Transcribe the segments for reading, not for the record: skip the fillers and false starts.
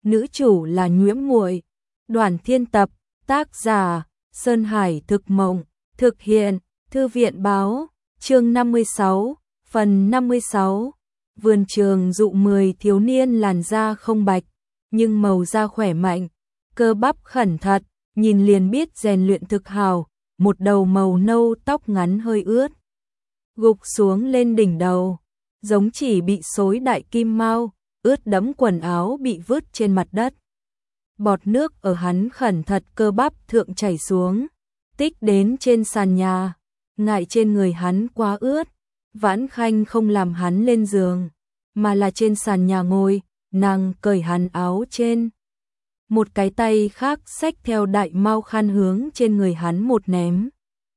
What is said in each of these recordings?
nữ chủ là Nhuễm Muội. Đoàn Thiên tập, tác giả Sơn Hải Thực Mộng, thực hiện Thư viện báo, chương 56, phần 56. Vườn trường dụ 10 thiếu niên làn da không bạch, nhưng màu da khỏe mạnh, cơ bắp khẩn thật, nhìn liền biết rèn luyện thực hào, một đầu màu nâu tóc ngắn hơi ướt, gục xuống lên đỉnh đầu, giống chỉ bị xối đại kim mao, ướt đẫm quần áo bị vứt trên mặt đất. Bọt nước ở hắn khẩn thật cơ bắp thượng chảy xuống, tích đến trên sàn nhà, ngại trên người hắn quá ướt, Vãn Khanh không làm hắn lên giường, mà là trên sàn nhà ngồi, nàng cởi hắn áo trên. Một cái tay khác xách theo đại mao khăn hướng trên người hắn một ném.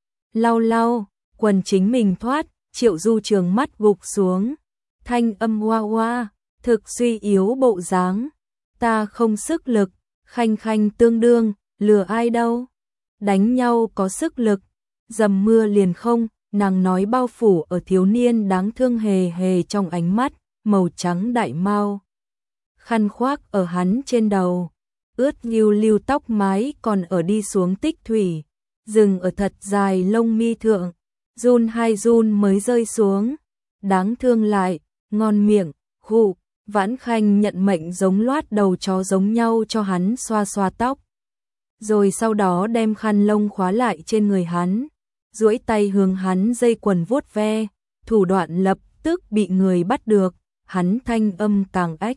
Lau lau, quần chính mình thoát, Triệu Du trường mắt gục xuống, thanh âm hoa hoa, thực suy yếu bộ dáng. Ta không sức lực, Khanh Khanh tương đương, lừa ai đâu. Đánh nhau có sức lực, dầm mưa liền không, nàng nói bao phủ ở thiếu niên đáng thương hề hề trong ánh mắt, màu trắng đại mao. Khăn khoác ở hắn trên đầu, ướt lưu lưu tóc mái còn ở đi xuống tích thủy, dừng ở thật dài lông mi thượng, run hai run mới rơi xuống. Đáng thương lại, ngon miệng, khụ. Vãn Khanh nhận mệnh giống loát đầu chó giống nhau cho hắn xoa xoa tóc. Rồi sau đó đem khăn lông khóa lại trên người hắn, duỗi tay hướng hắn dây quần vuốt ve, thủ đoạn lập tức bị người bắt được, hắn thanh âm càng ách.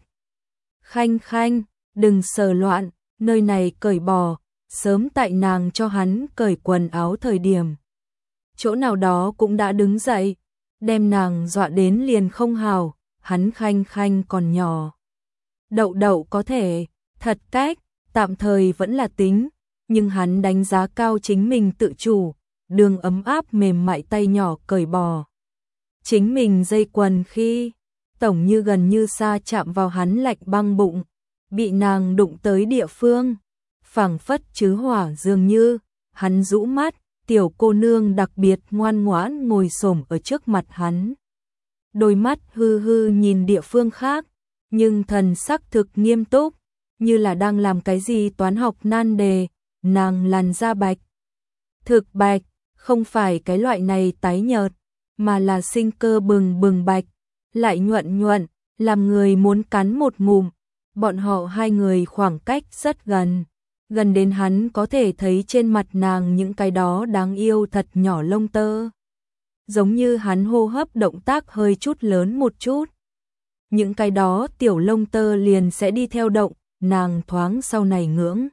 Khanh Khanh, đừng sờ loạn, nơi này cởi bỏ, sớm tại nàng cho hắn cởi quần áo thời điểm. Chỗ nào đó cũng đã đứng dậy, đem nàng dọa đến liền không hào. Hắn Khanh Khanh còn nhỏ. Đậu đậu có thể, thật cách, tạm thời vẫn là tính, nhưng hắn đánh giá cao chính mình tự chủ, đường ấm áp mềm mại tay nhỏ cởi bỏ. Chính mình dây quần khi, tổng như gần như xa chạm vào hắn lạnh băng bụng, bị nàng đụng tới địa phương, phảng phất chứ hỏa dường như, hắn rũ mắt, tiểu cô nương đặc biệt ngoan ngoãn ngồi xổm ở trước mặt hắn. Đôi mắt hư hư nhìn địa phương khác, nhưng thần sắc thực nghiêm túc, như là đang làm cái gì toán học nan đề. Nàng làn da bạch, thực bạch, không phải cái loại này tái nhợt, mà là sinh cơ bừng bừng bạch, lại nhuận nhuận, làm người muốn cắn một ngụm. Bọn họ hai người khoảng cách rất gần, gần đến hắn có thể thấy trên mặt nàng những cái đó đáng yêu thật nhỏ lông tơ. Giống như hắn hô hấp động tác hơi chút lớn một chút, những cái đó tiểu lông tơ liền sẽ đi theo động, nàng thoáng sau này ngưỡng.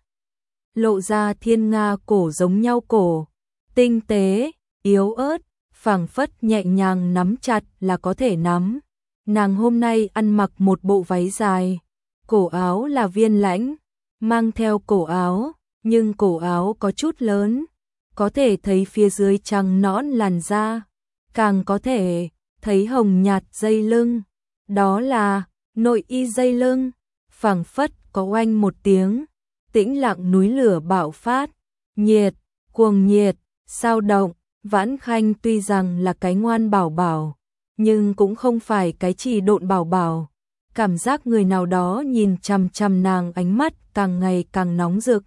Lộ ra thiên nga cổ giống nhau cổ, tinh tế, yếu ớt, phảng phất nhẹ nhàng nắm chặt là có thể nắm. Nàng hôm nay ăn mặc một bộ váy dài, cổ áo là viên lãnh, mang theo cổ áo, nhưng cổ áo có chút lớn, có thể thấy phía dưới trắng nõn làn da. Càng có thể thấy hồng nhạt dây lưng, đó là nội y dây lưng, phảng phất có oanh một tiếng, tĩnh lặng núi lửa bạo phát, nhiệt, cuồng nhiệt, sao động. Vãn Khanh tuy rằng là cái ngoan bảo bảo, nhưng cũng không phải cái chỉ độn bảo bảo, cảm giác người nào đó nhìn chằm chằm nàng ánh mắt càng ngày càng nóng rực.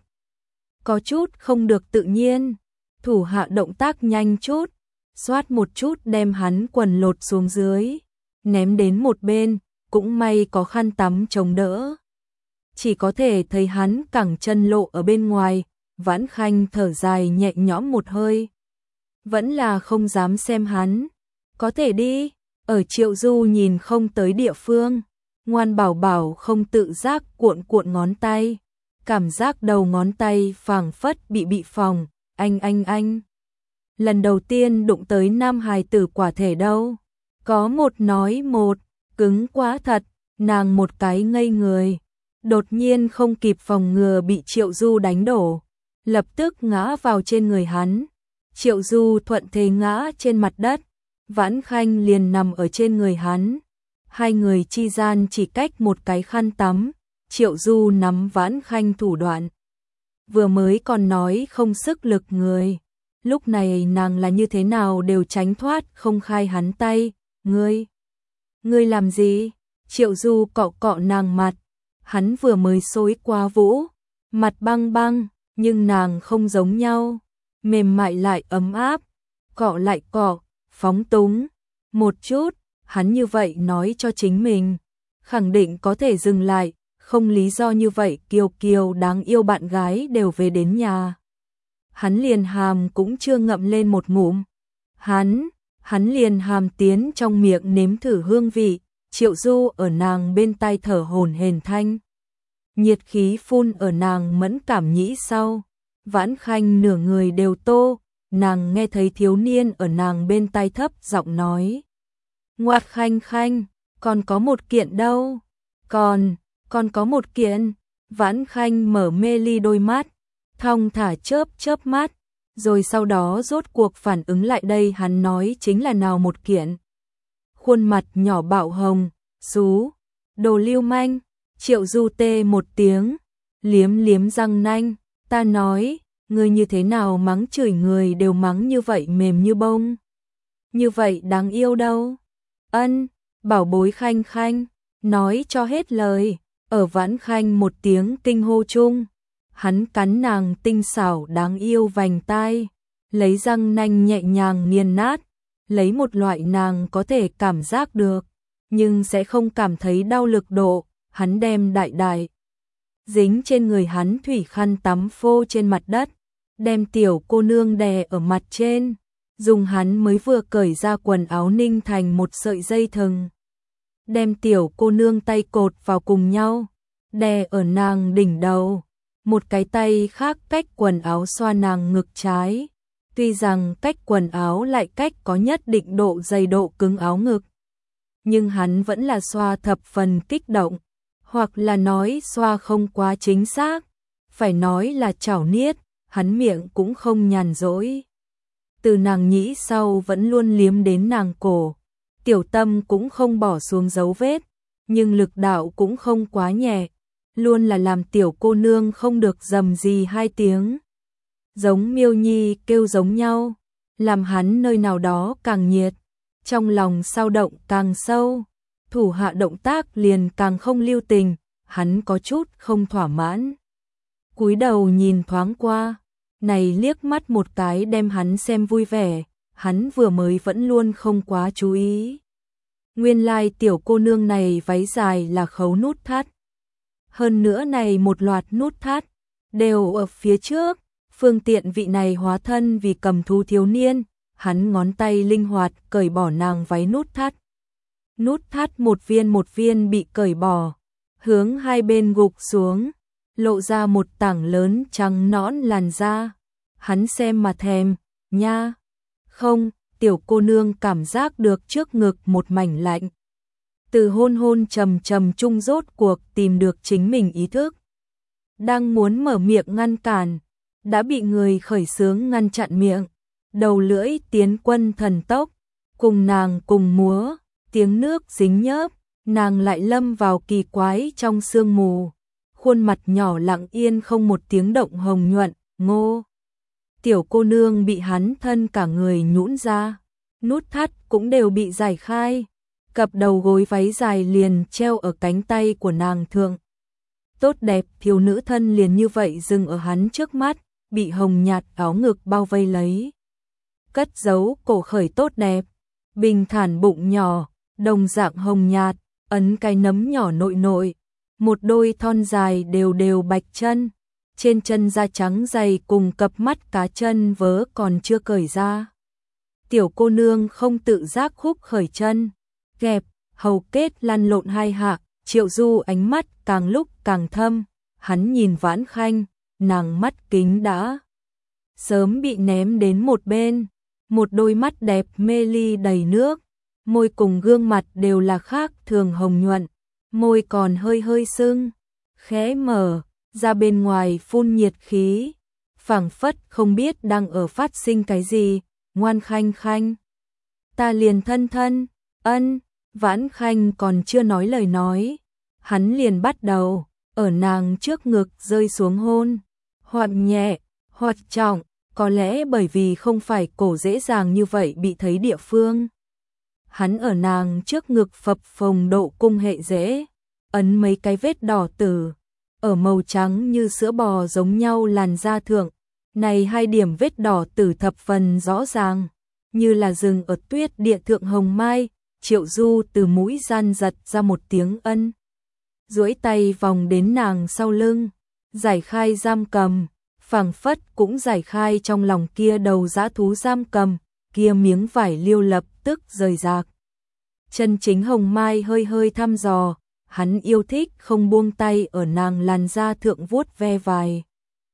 Có chút không được tự nhiên, thủ hạ động tác nhanh chút, xoát một chút đem hắn quần lột xuống dưới, ném đến một bên, cũng may có khăn tắm chống đỡ. Chỉ có thể thấy hắn cẳng chân lộ ở bên ngoài, Vãn Khanh thở dài nhẹ nhõm một hơi. Vẫn là không dám xem hắn, có thể đi, ở Triệu Du nhìn không tới địa phương, ngoan bảo bảo không tự giác cuộn cuộn ngón tay, cảm giác đầu ngón tay phảng phất bị phòng, anh. Lần đầu tiên đụng tới nam hài tử quả thể đâu. Có một nói một, cứng quá thật, nàng một cái ngây người. Đột nhiên không kịp phòng ngừa bị Triệu Du đánh đổ, lập tức ngã vào trên người hắn. Triệu Du thuận thế ngã trên mặt đất, Vãn Khanh liền nằm ở trên người hắn. Hai người chi gian chỉ cách một cái khăn tắm, Triệu Du nắm Vãn Khanh thủ đoạn. Vừa mới còn nói không sức lực người. Lúc này nàng là như thế nào đều tránh thoát không khai hắn tay. Ngươi làm gì? Triệu Du cọ cọ nàng mặt, Hắn vừa mới xối qua Vũ, mặt băng băng, nhưng nàng không giống nhau, mềm mại lại ấm áp, cọ lại cọ, phóng túng. Một chút, hắn như vậy nói cho chính mình, khẳng định có thể dừng lại, không lý do như vậy Kiều Kiều đáng yêu bạn gái đều về đến nhà. Hắn liền hàm cũng chưa ngậm lên một ngụm. Hắn liền hàm tiến trong miệng nếm thử hương vị, Triệu Du ở nàng bên tai thở hổn hển thanh. Nhiệt khí phun ở nàng mẫn cảm nhĩ sau, Vãn Khanh nửa người đều tô, nàng nghe thấy thiếu niên ở nàng bên tai thấp giọng nói. Ngoạt Khanh Khanh, còn có một kiện đâu? Còn có một kiện. Vãn Khanh mở mê ly đôi mắt, thong thả chớp mắt, rồi sau đó rốt cuộc phản ứng lại đây hắn nói chính là nào một kiện. Khuôn mặt nhỏ bạo hồng, xú, đồ lưu manh, Triệu Du tê một tiếng, liếm răng nanh, ta nói, ngươi như thế nào mắng chửi người đều mắng như vậy mềm như bông. Như vậy đáng yêu đâu. Ân, bảo bối Khanh Khanh, nói cho hết lời, ở Vãn Khanh một tiếng kinh hô chung. Hắn cắn nàng tinh xảo đáng yêu vành tai, lấy răng nanh nhẹ nhàng nghiền nát, lấy một loại nàng có thể cảm giác được, nhưng sẽ không cảm thấy đau lực độ, hắn đem đại dính trên người hắn thủy khăn tắm phô trên mặt đất, đem tiểu cô nương đè ở mặt trên, dùng hắn mới vừa cởi ra quần áo ninh thành một sợi dây thừng, đem tiểu cô nương tay cột vào cùng nhau, đè ở nàng đỉnh đầu. Một cái tay khác cách quần áo xoa nàng ngực trái, tuy rằng cách quần áo lại cách có nhất định độ dày độ cứng áo ngực, nhưng hắn vẫn là xoa thập phần kích động, hoặc là nói xoa không quá chính xác, phải nói là chảo niết, hắn miệng cũng không nhàn rỗi. Từ nàng nhĩ sau vẫn luôn liếm đến nàng cổ, tiểu tâm cũng không bỏ xuống dấu vết, nhưng lực đạo cũng không quá nhẹ. Luôn là làm tiểu cô nương không được rầm gì hai tiếng. Giống miêu nhi kêu giống nhau, làm hắn nơi nào đó càng nhiệt, trong lòng sao động càng sâu, thủ hạ động tác liền càng không lưu tình, hắn có chút không thỏa mãn. Cúi đầu nhìn thoáng qua, này liếc mắt một cái đem hắn xem vui vẻ, hắn vừa mới vẫn luôn không quá chú ý. Nguyên lai tiểu cô nương này váy dài là khấu nút thắt. Hơn nữa này một loạt nút thắt, đều ở phía trước, phương tiện vị này hóa thân vì cầm thú thiếu niên, hắn ngón tay linh hoạt cởi bỏ nàng váy nút thắt. Nút thắt một viên bị cởi bỏ, hướng hai bên gục xuống, lộ ra một tảng lớn trắng nõn làn da. Hắn xem mà thèm, nha. Không, tiểu cô nương cảm giác được trước ngực một mảnh lạnh. Từ hôn trầm chung rốt cuộc tìm được chính mình ý thức. Đang muốn mở miệng ngăn cản, đã bị người khởi xướng ngăn chặn miệng. Đầu lưỡi tiến quân thần tốc, cùng nàng cùng múa, tiếng nước dính nhớp, nàng lại lâm vào kỳ quái trong sương mù. Khuôn mặt nhỏ lặng yên không một tiếng động hồng nhuận, ngô. Tiểu cô nương bị hắn thân cả người nhũn ra, nút thắt cũng đều bị giải khai. Cặp đầu gối váy dài liền treo ở cánh tay của nàng thượng. Tốt đẹp thiếu nữ thân liền như vậy dừng ở hắn trước mắt, bị hồng nhạt áo ngực bao vây lấy. Cất giấu cổ khởi tốt đẹp, bình thản bụng nhỏ, đồng dạng hồng nhạt, ấn cái nấm nhỏ nội, một đôi thon dài đều bạch chân, trên chân da trắng dày cùng cặp mắt cá chân vớ còn chưa cởi ra. Tiểu cô nương không tự giác khúc khởi chân, gẹp, hầu kết lăn lộn hai hạ, Triệu Du ánh mắt càng lúc càng thâm, hắn nhìn Vãn Khanh, nàng mắt kính đã sớm bị ném đến một bên, một đôi mắt đẹp mê ly đầy nước, môi cùng gương mặt đều là khác thường hồng nhuận, môi còn hơi sưng, khẽ mở, ra bên ngoài phun nhiệt khí, phảng phất không biết đang ở phát sinh cái gì, ngoan Khanh Khanh. Ta liền thân, ân. Vãn Khanh còn chưa nói lời nói, hắn liền bắt đầu ở nàng trước ngực rơi xuống hôn, hoặc nhẹ, hoặc trọng, có lẽ bởi vì không phải cổ dễ dàng như vậy bị thấy địa phương. Hắn ở nàng trước ngực phập phồng độ cung hệ dễ, ấn mấy cái vết đỏ tử, ở màu trắng như sữa bò giống nhau làn da thượng. Này hai điểm vết đỏ tử thập phần rõ ràng, như là rừng ở tuyết địa thượng hồng mai. Triệu Du từ mũi gian giật ra một tiếng ân, duỗi tay vòng đến nàng sau lưng, giải khai giam cầm, phảng phất cũng giải khai trong lòng kia đầu dã thú giam cầm, kia miếng vải liêu lập tức rời rạc. Chân chính hồng mai hơi hơi thăm dò, hắn yêu thích không buông tay ở nàng làn da thượng vuốt ve vài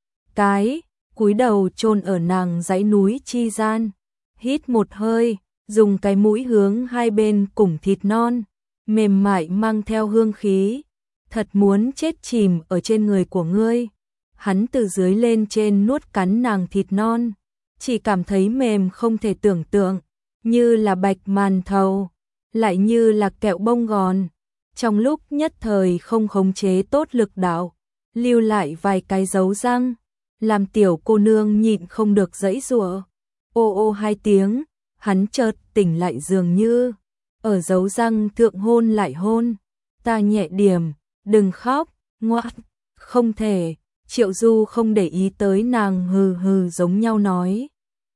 cái, cúi đầu chôn ở nàng dãy núi chi gian, hít một hơi, dùng cái mũi hướng hai bên củng thịt non, mềm mại mang theo hương khí, thật muốn chết chìm ở trên người của ngươi. Hắn từ dưới lên trên nuốt cắn nàng thịt non, chỉ cảm thấy mềm không thể tưởng tượng, như là bạch màn thầu, lại như là kẹo bông gòn. Trong lúc nhất thời không khống chế tốt lực đạo, lưu lại vài cái dấu răng, làm tiểu cô nương nhịn không được giãy giụa. Ô ô hai tiếng, hắn chợt tỉnh lại dường như ở dấu răng thượng hôn lại hôn. Ta nhẹ điểm, đừng khóc, ngoan, không thể. Triệu Du không để ý tới nàng, hừ hừ giống nhau nói.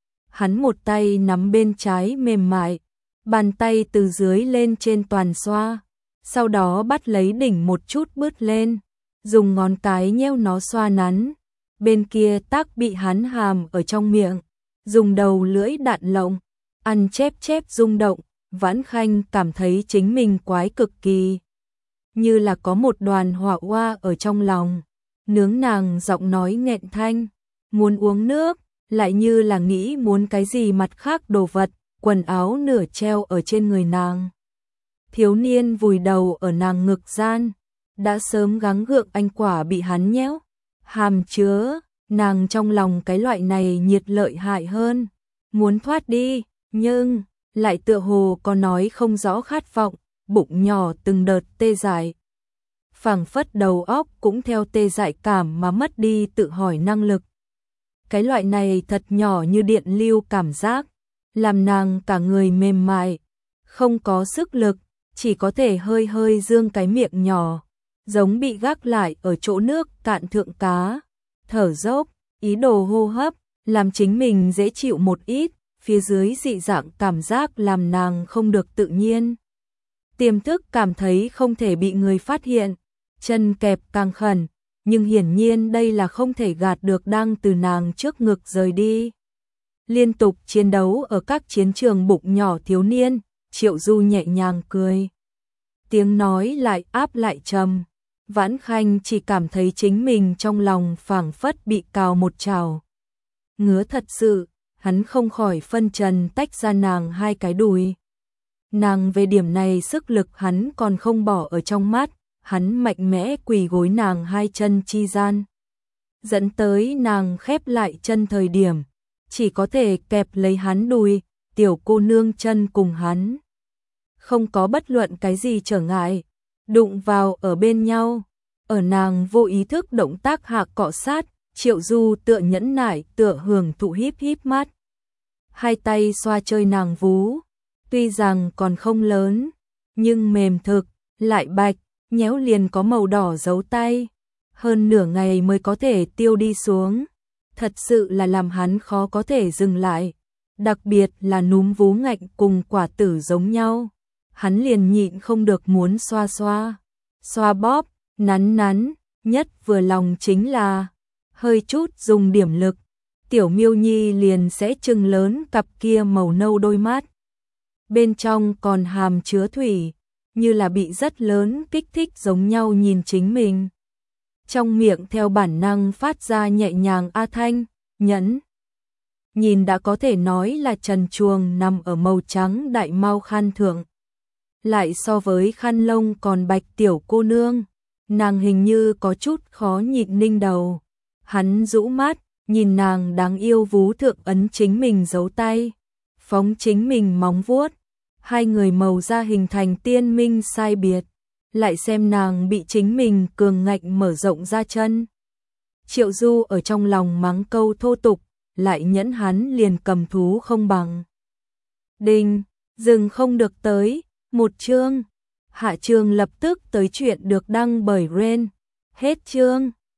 Hắn một tay nắm bên trái mềm mại, bàn tay từ dưới lên trên toàn xoa, sau đó bắt lấy đỉnh một chút bứt lên, dùng ngón cái nheo nó xoa nắn. Bên kia tác bị hắn hàm ở trong miệng, dùng đầu lưỡi đạn lộng, ăn chép chép rung động. Vãn Khanh cảm thấy chính mình quái cực kỳ, như là có một đoàn hỏa hoa ở trong lòng. Nướng nàng giọng nói nghẹn thanh, muốn uống nước, lại như là nghĩ muốn cái gì mặt khác đồ vật, quần áo nửa treo ở trên người nàng. Thiếu niên vùi đầu ở nàng ngực gian, đã sớm gắng gượng anh quả bị hắn nhéo, hàm chứa, nàng trong lòng cái loại này nhiệt lợi hại hơn, muốn thoát đi, nhưng lại tựa hồ có nói không rõ khát vọng, bụng nhỏ từng đợt tê dại. Phảng phất đầu óc cũng theo tê dại cảm mà mất đi tự hỏi năng lực. Cái loại này thật nhỏ như điện lưu cảm giác, làm nàng cả người mềm mại, không có sức lực, chỉ có thể hơi hơi dương cái miệng nhỏ, giống bị gác lại ở chỗ nước cạn thượng cá, thở dốc, ý đồ hô hấp, làm chính mình dễ chịu một ít, phía dưới dị dạng cảm giác làm nàng không được tự nhiên. Tiềm thức cảm thấy không thể bị người phát hiện, chân kẹp càng khẩn, nhưng hiển nhiên đây là không thể gạt được đang từ nàng trước ngực rời đi. Liên tục chiến đấu ở các chiến trường bụng nhỏ thiếu niên, Triệu Du nhẹ nhàng cười. Tiếng nói lại áp lại trầm, Vãn Khanh chỉ cảm thấy chính mình trong lòng phảng phất bị cào một chảo. Ngứa thật sự, hắn không khỏi phân trần tách ra nàng hai cái đùi. Nàng về điểm này sức lực hắn còn không bỏ ở trong mắt, hắn mạnh mẽ quỳ gối nàng hai chân chi gian. Dẫn tới nàng khép lại chân thời điểm, chỉ có thể kẹp lấy hắn đùi, tiểu cô nương chân cùng hắn. Không có bất luận cái gì trở ngại, đụng vào ở bên nhau, ở nàng vô ý thức động tác hạ cọ sát, Triệu Du tựa nhẫn nại tựa hưởng thụ híp híp mắt. Hai tay xoa chơi nàng vú, tuy rằng còn không lớn, nhưng mềm thực, lại bạch, nhéo liền có màu đỏ dấu tay, hơn nửa ngày mới có thể tiêu đi xuống, thật sự là làm hắn khó có thể dừng lại, đặc biệt là núm vú ngạnh cùng quả tử giống nhau, hắn liền nhịn không được muốn xoa xoa, xoa bóp, nắn nắn, nhất vừa lòng chính là hơi chút dùng điểm lực, tiểu Miêu Nhi liền sẽ trừng lớn cặp kia màu nâu đôi mắt, bên trong còn hàm chứa thủy, như là bị rất lớn kích thích giống nhau nhìn chính mình. Trong miệng theo bản năng phát ra nhẹ nhàng a thanh, nhẫn. Nhìn đã có thể nói là trần truồng nằm ở màu trắng đại mau khăn thượng. Lại so với khăn lông còn bạch tiểu cô nương, nàng hình như có chút khó nhịn ninh đầu. Hắn rũ mắt, nhìn nàng đáng yêu vú thượng ấn chính mình giấu tay, phóng chính mình móng vuốt. Hai người màu da hình thành tiên minh sai biệt, lại xem nàng bị chính mình cường ngạnh mở rộng ra chân. Triệu Du ở trong lòng mắng câu thô tục, lại nhẫn hắn liền cầm thú không bằng. Đinh, dừng không được tới, một chương. Hạ chương lập tức tới chuyện được đăng bởi Ren. Hết chương.